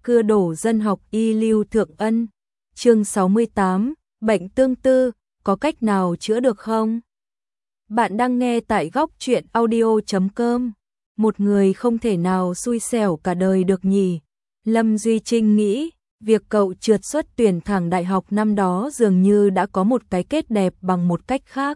cưa đổ dân học y Lưu Thượng Ân. Chương 68, bệnh tương tư, có cách nào chữa được không? Bạn đang nghe tại góc truyện audio.com. Một người không thể nào xui xẻo cả đời được nhỉ? Lâm Duy Trinh nghĩ, việc cậu trượt xuất tuyển thẳng đại học năm đó dường như đã có một cái kết đẹp bằng một cách khác.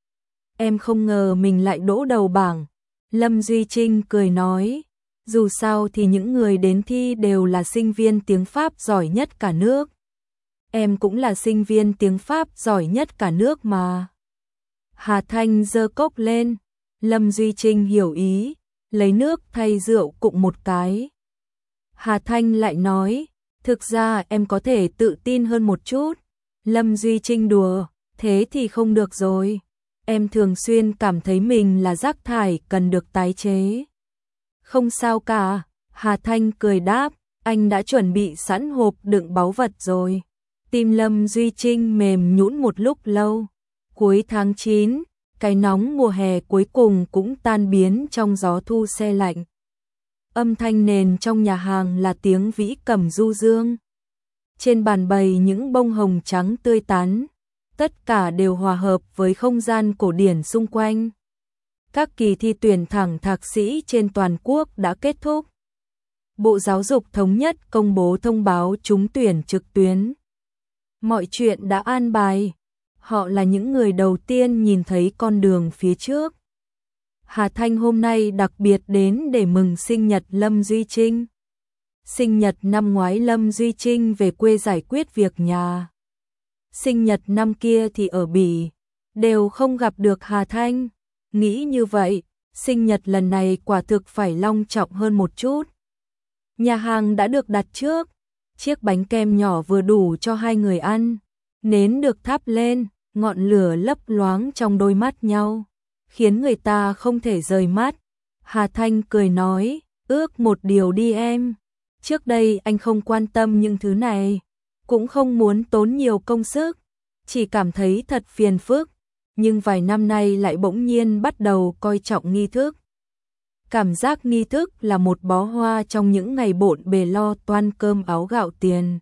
Em không ngờ mình lại đỗ đầu bảng. Lâm Duy Trinh cười nói, dù sao thì những người đến thi đều là sinh viên tiếng Pháp giỏi nhất cả nước. Em cũng là sinh viên tiếng Pháp giỏi nhất cả nước mà. Hà Thanh giơ cốc lên. Lâm Duy Trinh hiểu ý, lấy nước thay rượu cụng một cái. Hà Thanh lại nói, thực ra em có thể tự tin hơn một chút. Lâm Duy Trinh đùa, thế thì không được rồi. Em thường xuyên cảm thấy mình là rác thải cần được tái chế. Không sao cả, Hà Thanh cười đáp, anh đã chuẩn bị sẵn hộp đựng báu vật rồi. Tim Lâm Duy Trinh mềm nhũn một lúc lâu. Cuối tháng 9, cái nóng mùa hè cuối cùng cũng tan biến trong gió thu se lạnh. Âm thanh nền trong nhà hàng là tiếng vĩ cầm du dương. Trên bàn bày những bông hồng trắng tươi tắn, tất cả đều hòa hợp với không gian cổ điển xung quanh. Các kỳ thi tuyển thẳng thạc sĩ trên toàn quốc đã kết thúc. Bộ Giáo dục Thống nhất công bố thông báo trúng tuyển trực tuyến. Mọi chuyện đã an bài. Họ là những người đầu tiên nhìn thấy con đường phía trước. Hà Thanh hôm nay đặc biệt đến để mừng sinh nhật Lâm Duy Trinh. Sinh nhật năm ngoái Lâm Duy Trinh về quê giải quyết việc nhà. Sinh nhật năm kia thì ở Bỉ, đều không gặp được Hà Thanh. Nghĩ như vậy, sinh nhật lần này quả thực phải long trọng hơn một chút. Nhà hàng đã được đặt trước, chiếc bánh kem nhỏ vừa đủ cho hai người ăn. Nến được thắp lên, ngọn lửa lấp loáng trong đôi mắt nhau, khiến người ta không thể rời mắt. Hà Thanh cười nói, ước một điều đi em. Trước đây anh không quan tâm những thứ này, cũng không muốn tốn nhiều công sức, chỉ cảm thấy thật phiền phức, nhưng vài năm nay lại bỗng nhiên bắt đầu coi trọng nghi thức. Cảm giác nghi thức là một bó hoa trong những ngày bộn bề lo toan cơm áo gạo tiền.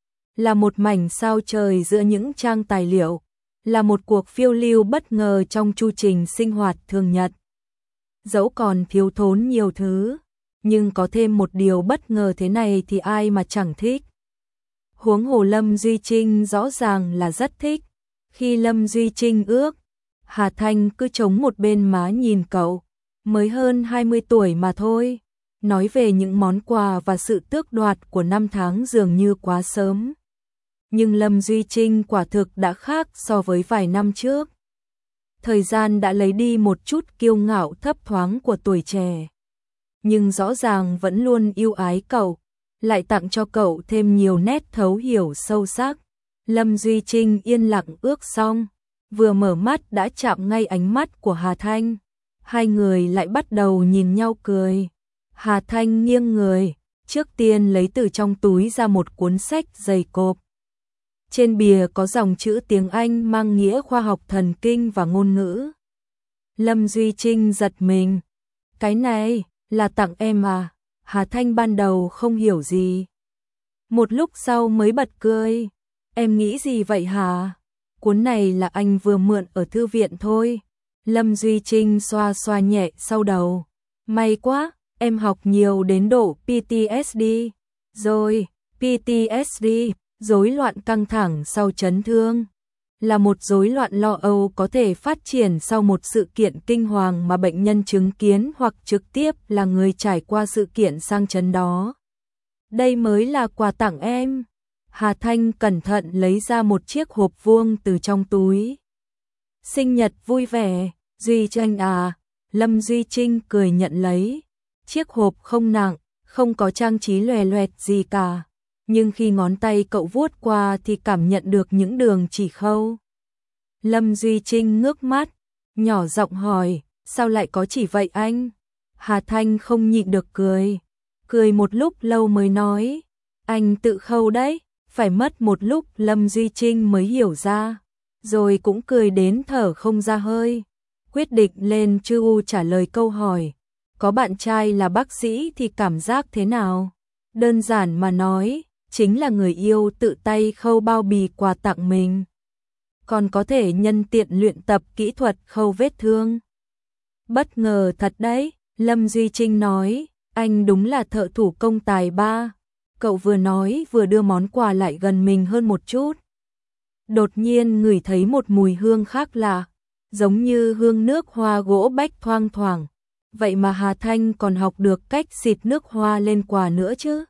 Là một mảnh sao trời giữa những trang tài liệu, là một cuộc phiêu lưu bất ngờ trong chu trình sinh hoạt thường nhật. Dẫu còn thiếu thốn nhiều thứ, nhưng có thêm một điều bất ngờ thế này thì ai mà chẳng thích. Huống hồ Lâm Duy Trinh rõ ràng là rất thích. Khi Lâm Duy Trinh ước, Hà Thanh cứ chống một bên má nhìn cậu, mới hơn 20 tuổi mà thôi. Nói về những món quà và sự tước đoạt của năm tháng dường như quá sớm. Nhưng Lâm Duy Trinh quả thực đã khác so với vài năm trước. Thời gian đã lấy đi một chút kiêu ngạo thấp thoáng của tuổi trẻ. Nhưng rõ ràng vẫn luôn yêu ái cậu, lại tặng cho cậu thêm nhiều nét thấu hiểu sâu sắc. Lâm Duy Trinh yên lặng ước xong, vừa mở mắt đã chạm ngay ánh mắt của Hà Thanh. Hai người lại bắt đầu nhìn nhau cười. Hà Thanh nghiêng người, trước tiên lấy từ trong túi ra một cuốn sách dày cộp. Trên bìa có dòng chữ tiếng Anh mang nghĩa khoa học thần kinh và ngôn ngữ. Lâm Duy Trinh giật mình. Cái này là tặng em à? Hà Thanh ban đầu không hiểu gì. Một lúc sau mới bật cười. Em nghĩ gì vậy hả? Cuốn này là anh vừa mượn ở thư viện thôi. Lâm Duy Trinh xoa xoa nhẹ sau đầu. May quá, em học nhiều đến độ PTSD. Rồi, PTSD, rối loạn căng thẳng sau chấn thương. Là một rối loạn lo âu có thể phát triển sau một sự kiện kinh hoàng mà bệnh nhân chứng kiến hoặc trực tiếp là người trải qua sự kiện sang chấn đó. Đây mới là quà tặng em. Hà Thanh cẩn thận lấy ra một chiếc hộp vuông từ trong túi. Sinh nhật vui vẻ, Duy Trinh à. Lâm Duy Trinh cười nhận lấy. Chiếc hộp không nặng, không có trang trí lòe loẹt gì cả. Nhưng khi ngón tay cậu vuốt qua thì cảm nhận được những đường chỉ khâu. Lâm Duy Trinh ngước mắt, nhỏ giọng hỏi, sao lại có chỉ vậy anh? Hà Thanh không nhịn được cười. Cười một lúc lâu mới nói, anh tự khâu đấy. Phải mất một lúc Lâm Duy Trinh mới hiểu ra, rồi cũng cười đến thở không ra hơi. Quyết định lên Chu trả lời câu hỏi, có bạn trai là bác sĩ thì cảm giác thế nào? Đơn giản mà nói, chính là người yêu tự tay khâu bao bì quà tặng mình. Còn có thể nhân tiện luyện tập kỹ thuật khâu vết thương. Bất ngờ thật đấy, Lâm Duy Trinh nói, anh đúng là thợ thủ công tài ba. Cậu vừa nói vừa đưa món quà lại gần mình hơn một chút. Đột nhiên ngửi thấy một mùi hương khác lạ, giống như hương nước hoa gỗ bách thoang thoảng. Vậy mà Hà Thanh còn học được cách xịt nước hoa lên quà nữa chứ.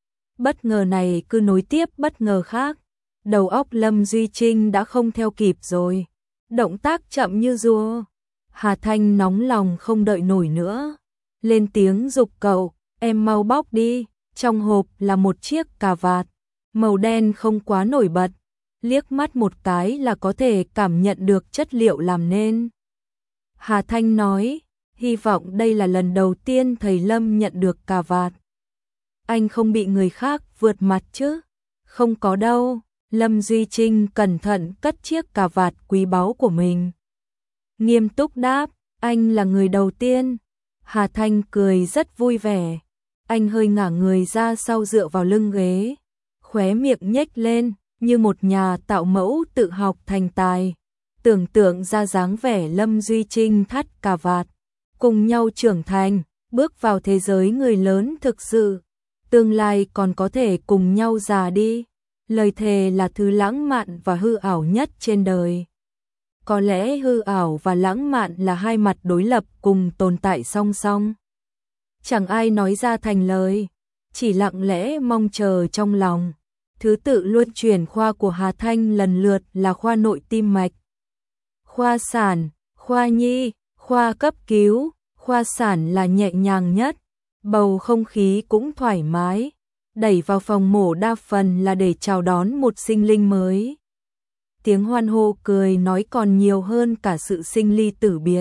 Bất ngờ này cứ nối tiếp bất ngờ khác. Đầu óc Lâm Duy Trinh đã không theo kịp rồi. Động tác chậm như rùa. Hà Thanh nóng lòng không đợi nổi nữa. Lên tiếng giục cậu, em mau bóc đi. Trong hộp là một chiếc cà vạt, màu đen không quá nổi bật. Liếc mắt một cái là có thể cảm nhận được chất liệu làm nên. Hà Thanh nói, hy vọng đây là lần đầu tiên thầy Lâm nhận được cà vạt. Anh không bị người khác vượt mặt chứ? Không có đâu. Lâm Duy Trinh cẩn thận cất chiếc cà vạt quý báu của mình. Nghiêm túc đáp, anh là người đầu tiên. Hà Thanh cười rất vui vẻ. Anh hơi ngả người ra sau dựa vào lưng ghế. Khóe miệng nhếch lên, như một nhà tạo mẫu tự học thành tài. Tưởng tượng ra dáng vẻ Lâm Duy Trinh thắt cà vạt. Cùng nhau trưởng thành, bước vào thế giới người lớn thực sự. Tương lai còn có thể cùng nhau già đi. Lời thề là thứ lãng mạn và hư ảo nhất trên đời. Có lẽ hư ảo và lãng mạn là hai mặt đối lập cùng tồn tại song song. Chẳng ai nói ra thành lời, chỉ lặng lẽ mong chờ trong lòng. Thứ tự luân chuyển khoa của Hà Thanh lần lượt là khoa nội tim mạch, khoa sản, khoa nhi, khoa cấp cứu. Khoa sản là nhẹ nhàng nhất, bầu không khí cũng thoải mái. Đẩy vào phòng mổ đa phần là để chào đón một sinh linh mới. Tiếng hoan hô cười nói còn nhiều hơn cả sự sinh ly tử biệt.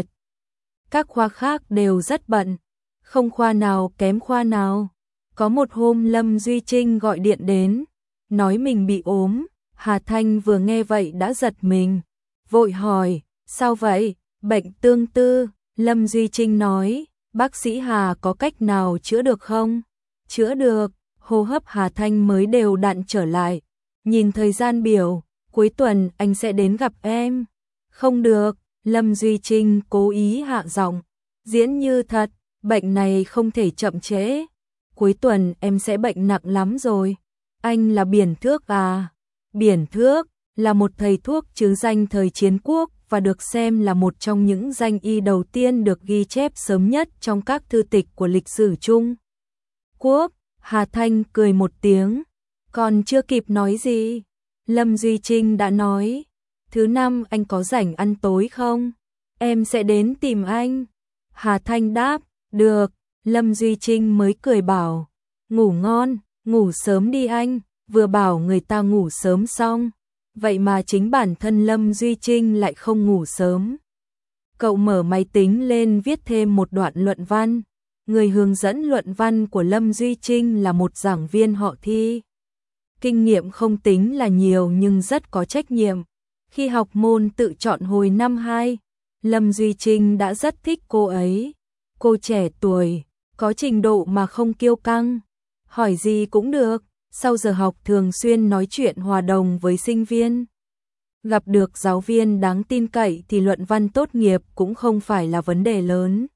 Các khoa khác đều rất bận, không khoa nào kém khoa nào. Có một hôm Lâm Duy Trinh gọi điện đến, nói mình bị ốm. Hà Thanh vừa nghe vậy đã giật mình, vội hỏi, sao vậy? Bệnh tương tư. Lâm Duy Trinh nói, bác sĩ Hà có cách nào chữa được không? Chữa được. Hô hấp Hà Thanh mới đều đặn trở lại. Nhìn thời gian biểu, cuối tuần anh sẽ đến gặp em. Không được, Lâm Duy Trinh cố ý hạ giọng, diễn như thật, bệnh này không thể chậm trễ. Cuối tuần em sẽ bệnh nặng lắm rồi. Anh là Biển Thước à? Biển Thước là một thầy thuốc chứ danh thời chiến quốc và được xem là một trong những danh y đầu tiên được ghi chép sớm nhất trong các thư tịch của lịch sử Trung Quốc. Hà Thanh cười một tiếng, còn chưa kịp nói gì, Lâm Duy Trinh đã nói, thứ năm anh có rảnh ăn tối không? Em sẽ đến tìm anh. Hà Thanh đáp, được. Lâm Duy Trinh mới cười bảo, ngủ ngon, ngủ sớm đi anh. Vừa bảo người ta ngủ sớm xong, vậy mà chính bản thân Lâm Duy Trinh lại không ngủ sớm. Cậu mở máy tính lên viết thêm một đoạn luận văn. Người hướng dẫn luận văn của Lâm Duy Trinh là một giảng viên họ Thi. Kinh nghiệm không tính là nhiều nhưng rất có trách nhiệm. Khi học môn tự chọn hồi năm 2, Lâm Duy Trinh đã rất thích cô ấy. Cô trẻ tuổi, có trình độ mà không kiêu căng, hỏi gì cũng được. Sau giờ học thường xuyên nói chuyện hòa đồng với sinh viên. Gặp được giáo viên đáng tin cậy thì luận văn tốt nghiệp cũng không phải là vấn đề lớn.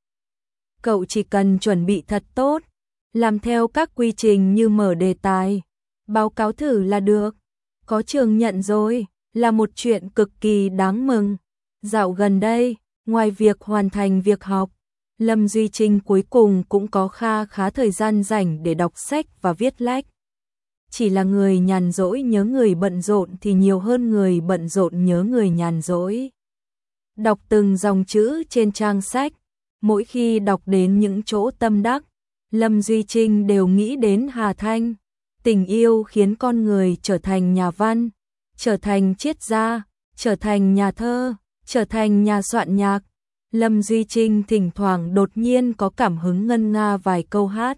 Cậu chỉ cần chuẩn bị thật tốt, làm theo các quy trình như mở đề tài, báo cáo thử là được. Có trường nhận rồi, là một chuyện cực kỳ đáng mừng. Dạo gần đây, ngoài việc hoàn thành việc học, Lâm Duy Trinh cuối cùng cũng có khá thời gian rảnh để đọc sách và viết lách. Chỉ là người nhàn rỗi nhớ người bận rộn thì nhiều hơn người bận rộn nhớ người nhàn rỗi. Đọc từng dòng chữ trên trang sách, mỗi khi đọc đến những chỗ tâm đắc, Lâm Duy Trinh đều nghĩ đến Hà Thanh. Tình yêu khiến con người trở thành nhà văn, trở thành triết gia, trở thành nhà thơ, trở thành nhà soạn nhạc. Lâm Duy Trinh thỉnh thoảng đột nhiên có cảm hứng ngân nga vài câu hát,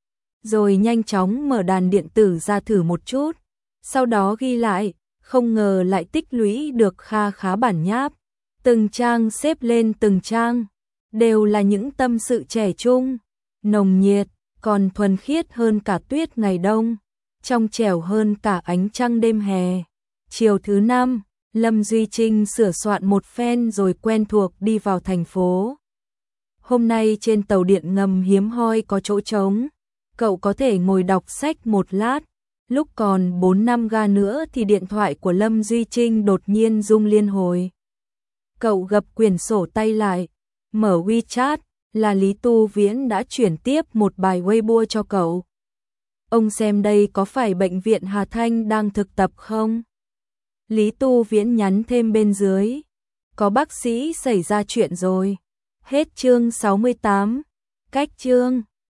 rồi nhanh chóng mở đàn điện tử ra thử một chút, sau đó ghi lại, không ngờ lại tích lũy được khá bản nháp. Từng trang xếp lên từng trang, đều là những tâm sự trẻ trung, nồng nhiệt, còn thuần khiết hơn cả tuyết ngày đông, trong trẻo hơn cả ánh trăng đêm hè. Chiều thứ năm, Lâm Duy Trinh sửa soạn một phen rồi quen thuộc đi vào thành phố. Hôm nay trên tàu điện ngầm hiếm hoi có chỗ trống, cậu có thể ngồi đọc sách một lát. Lúc còn 4-5 ga nữa thì điện thoại của Lâm Duy Trinh đột nhiên rung liên hồi. Cậu gập quyển sổ tay lại, mở WeChat, là Lý Tu Viễn đã chuyển tiếp một bài Weibo cho cậu. Ông xem đây có phải bệnh viện Hà Thanh đang thực tập không? Lý Tu Viễn nhắn thêm bên dưới. Có bác sĩ xảy ra chuyện rồi. Hết chương 68. Cách chương